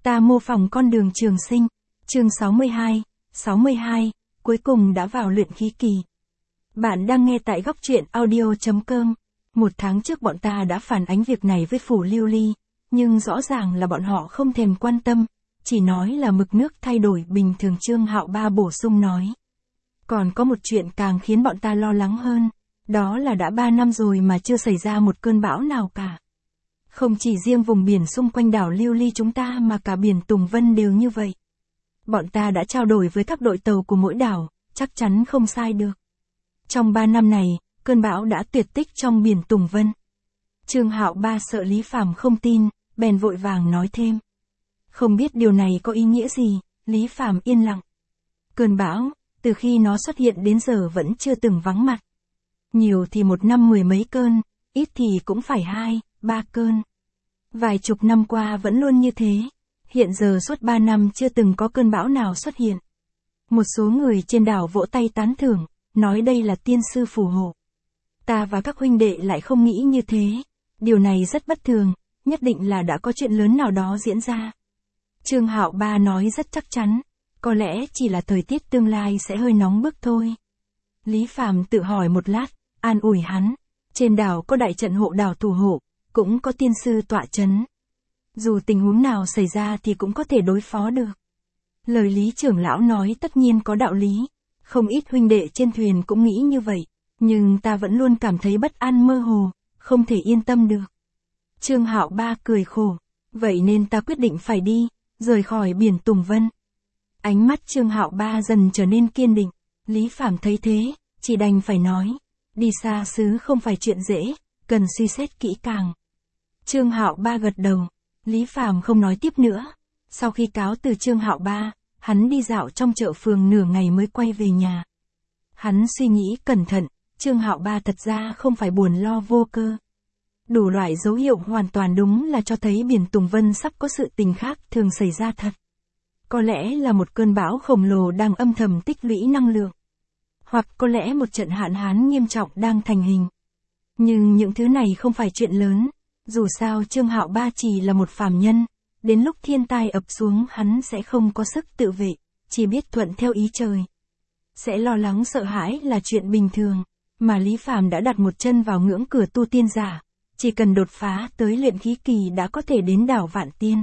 Ta mô phỏng con đường trường sinh. Chương 62, cuối cùng đã vào luyện khí kỳ. Bạn đang nghe tại góc truyện audio.com. Một tháng trước bọn ta đã phản ánh việc này với phủ Lưu Ly, nhưng rõ ràng là bọn họ không thèm quan tâm, chỉ nói là mực nước thay đổi bình thường. Trương Hạo Ba bổ sung nói. Còn có một chuyện càng khiến bọn ta lo lắng hơn, đó là đã 3 năm rồi mà chưa xảy ra một cơn bão nào cả. Không chỉ riêng vùng biển xung quanh đảo Lưu Ly chúng ta mà cả biển Tùng Vân đều như vậy. Bọn ta đã trao đổi với các đội tàu của mỗi đảo, chắc chắn không sai được. Trong 3 năm này, cơn bão đã tuyệt tích trong biển Tùng Vân. Trương Hạo Ba sợ Lý Phàm không tin, bèn vội vàng nói thêm. Không biết điều này có ý nghĩa gì, Lý Phàm yên lặng. Cơn bão, từ khi nó xuất hiện đến giờ vẫn chưa từng vắng mặt. Nhiều thì một năm 10 mấy cơn, ít thì cũng phải 2, 3 cơn. Vài chục năm qua vẫn luôn như thế, hiện giờ suốt 3 năm chưa từng có cơn bão nào xuất hiện. Một số người trên đảo vỗ tay tán thưởng, nói đây là tiên sư phù hộ. Ta và các huynh đệ lại không nghĩ như thế, điều này rất bất thường, nhất định là đã có chuyện lớn nào đó diễn ra. Trương Hạo Ba nói rất chắc chắn, có lẽ chỉ là thời tiết tương lai sẽ hơi nóng bức thôi. Lý Phàm tự hỏi một lát, an ủi hắn, trên đảo có đại trận hộ đảo thủ hộ, cũng có tiên sư tọa chấn. Dù tình huống nào xảy ra thì cũng có thể đối phó được. Lời Lý trưởng lão nói tất nhiên có đạo lý, không ít huynh đệ trên thuyền cũng nghĩ như vậy, nhưng ta vẫn luôn cảm thấy bất an mơ hồ, không thể yên tâm được. Trương Hạo Ba cười khổ, vậy nên ta quyết định phải đi, rời khỏi biển Tùng Vân. Ánh mắt Trương Hạo Ba dần trở nên kiên định, Lý Phàm thấy thế, chỉ đành phải nói, đi xa xứ không phải chuyện dễ, cần suy xét kỹ càng. Trương Hạo Ba gật đầu, Lý Phàm không nói tiếp nữa. Sau khi cáo từ Trương Hạo Ba, hắn đi dạo trong chợ phường nửa ngày mới quay về nhà. Hắn suy nghĩ cẩn thận, Trương Hạo Ba thật ra không phải buồn lo vô cơ. Đủ loại dấu hiệu hoàn toàn đúng là cho thấy biển Tùng Vân sắp có sự tình khác thường xảy ra thật. Có lẽ là một cơn bão khổng lồ đang âm thầm tích lũy năng lượng. Hoặc có lẽ một trận hạn hán nghiêm trọng đang thành hình. Nhưng những thứ này không phải chuyện lớn, dù sao Trương Hạo Ba chỉ là một phàm nhân, đến lúc thiên tai ập xuống hắn sẽ không có sức tự vệ, chỉ biết thuận theo ý trời. Sẽ lo lắng sợ hãi là chuyện bình thường, mà Lý Phàm đã đặt một chân vào ngưỡng cửa tu tiên giả, chỉ cần đột phá tới luyện khí kỳ đã có thể đến đảo Vạn Tiên.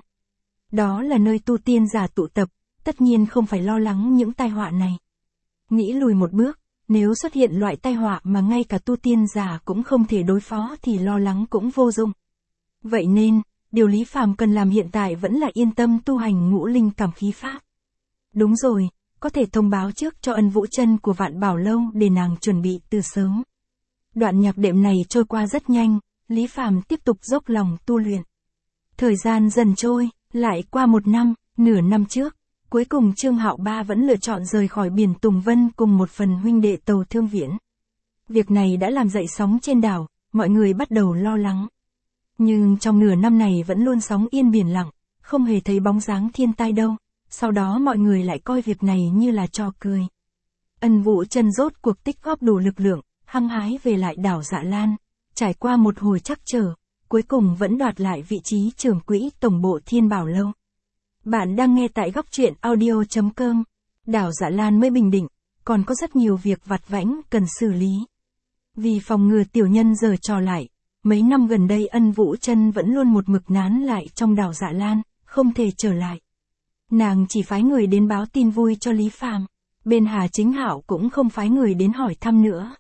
Đó là nơi tu tiên giả tụ tập, tất nhiên không phải lo lắng những tai họa này. Nghĩ lùi một bước, nếu xuất hiện loại tai họa mà ngay cả tu tiên giả cũng không thể đối phó thì lo lắng cũng vô dụng. Vậy nên, điều Lý Phàm cần làm hiện tại vẫn là yên tâm tu hành ngũ linh cảm khí pháp. Đúng rồi, có thể thông báo trước cho Ân Vũ Chân của Vạn Bảo Lâu để nàng chuẩn bị từ sớm. Đoạn nhạc đệm này trôi qua rất nhanh, Lý Phàm tiếp tục dốc lòng tu luyện. Thời gian dần trôi, lại qua 1 năm, nửa năm trước, cuối cùng Trương Hạo Ba vẫn lựa chọn rời khỏi biển Tùng Vân cùng một phần huynh đệ tàu Thương Viễn. Việc này đã làm dậy sóng trên đảo, mọi người bắt đầu lo lắng. Nhưng trong nửa năm này vẫn luôn sóng yên biển lặng, không hề thấy bóng dáng thiên tai đâu, sau đó mọi người lại coi việc này như là trò cười. Ân Vũ Chân rốt cuộc tích góp đủ lực lượng, hăng hái về lại đảo Dạ Lan, trải qua một hồi trắc trở, cuối cùng vẫn đoạt lại vị trí trưởng quỹ tổng bộ Thiên Bảo Lâu. Bạn đang nghe tại góc truyện audio.com. Đảo Dạ Lan mới bình định, còn có rất nhiều việc vặt vãnh cần xử lý. Vì phòng ngừa tiểu nhân giở trò lại, mấy năm gần đây Ân Vũ Chân vẫn luôn một mực nán lại trong đảo Dạ Lan, không thể trở lại. Nàng chỉ phái người đến báo tin vui cho Lý Phàm, bên Hà Chính Hạo cũng không phái người đến hỏi thăm nữa.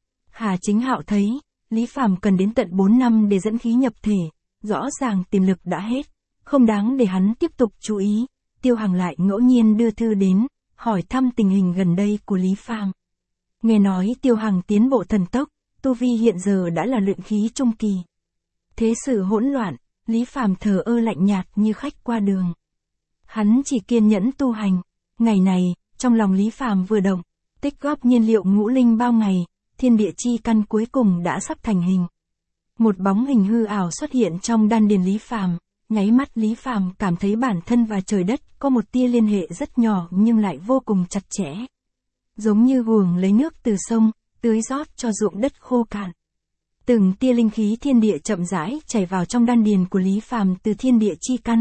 Hà Chính Hạo thấy, Lý Phàm cần đến tận 4 năm để dẫn khí nhập thể, rõ ràng tiềm lực đã hết, không đáng để hắn tiếp tục chú ý. Tiêu Hằng lại ngẫu nhiên đưa thư đến, hỏi thăm tình hình gần đây của Lý Phàm. Nghe nói Tiêu Hằng tiến bộ thần tốc, tu vi hiện giờ đã là luyện khí trung kỳ. Thế sự hỗn loạn, Lý Phàm thờ ơ lạnh nhạt như khách qua đường. Hắn chỉ kiên nhẫn tu hành. Ngày này, trong lòng Lý Phàm vừa động, tích góp nhiên liệu ngũ linh bao ngày, thiên địa chi căn cuối cùng đã sắp thành hình. Một bóng hình hư ảo xuất hiện trong đan điền Lý Phàm, nháy mắt Lý Phàm cảm thấy bản thân và trời đất có một tia liên hệ rất nhỏ nhưng lại vô cùng chặt chẽ. Giống như guồng lấy nước từ sông, tưới rót cho ruộng đất khô cạn. Từng tia linh khí thiên địa chậm rãi chảy vào trong đan điền của Lý Phàm từ thiên địa chi căn,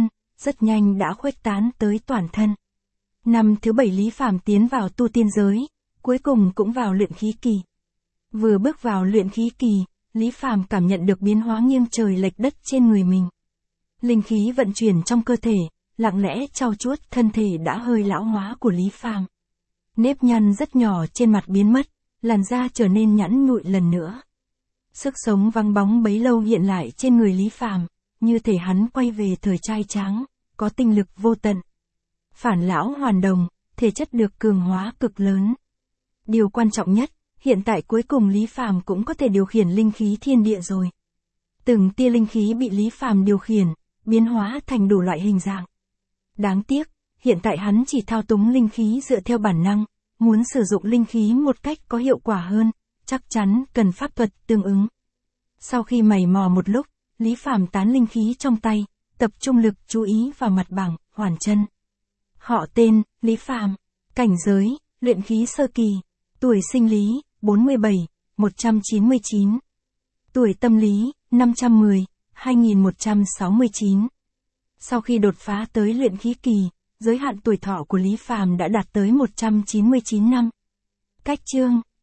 rất nhanh đã khuếch tán tới toàn thân. Năm thứ 7 Lý Phàm tiến vào tu tiên giới, cuối cùng cũng vào luyện khí kỳ. Vừa bước vào luyện khí kỳ, Lý Phàm cảm nhận được biến hóa nghiêng trời lệch đất trên người mình. Linh khí vận chuyển trong cơ thể, lặng lẽ trau chuốt thân thể đã hơi lão hóa của Lý Phàm. Nếp nhăn rất nhỏ trên mặt biến mất, làn da trở nên nhẵn nhụi lần nữa. Sức sống vắng bóng bấy lâu hiện lại trên người Lý Phàm, như thể hắn quay về thời trai tráng, có tinh lực vô tận. Phản lão hoàn đồng, thể chất được cường hóa cực lớn. Điều quan trọng nhất, hiện tại cuối cùng Lý Phàm cũng có thể điều khiển linh khí thiên địa rồi. Từng tia linh khí bị Lý Phàm điều khiển, biến hóa thành đủ loại hình dạng. Đáng tiếc, hiện tại hắn chỉ thao túng linh khí dựa theo bản năng, muốn sử dụng linh khí một cách có hiệu quả hơn, chắc chắn cần pháp thuật tương ứng. Sau khi mày mò một lúc, Lý Phàm tán linh khí trong tay, tập trung lực chú ý vào mặt bảng, hoàn chân. Họ tên, Lý Phàm. Cảnh giới, luyện khí sơ kỳ. Tuổi sinh Lý, 47, 199. Tuổi tâm Lý, 510, 2169. Sau khi đột phá tới luyện khí kỳ, giới hạn tuổi thọ của Lý Phàm đã đạt tới 199 năm. Cách chương